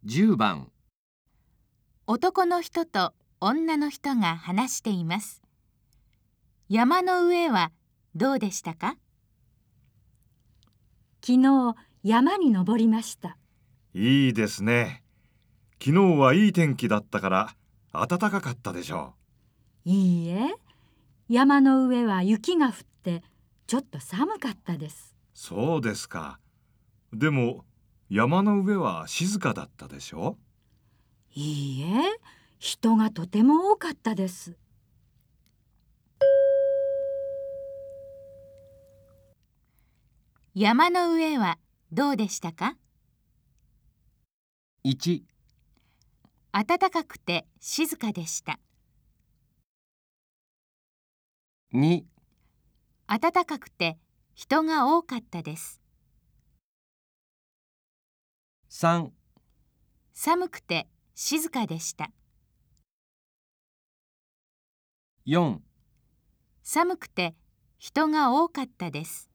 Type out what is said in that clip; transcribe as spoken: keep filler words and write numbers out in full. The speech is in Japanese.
じゅうばん。 男の人と女の人が話しています。山の上はどうでしたか？ 昨日山に登りました。 いいですね。昨日はいい天気だったから暖かかったでしょいいえ、山の上は雪が降ってちょっと寒かったです。 う。そうですか。でも山の上は静かだったでしょいいえ、人がとても多かったです。 山の上はどうでしたか？ いち、 暖かくて静かでした。 に、 暖かくて人が多かったです。 さん、 寒くて静かでした。 よん、 寒くて人が多かったです。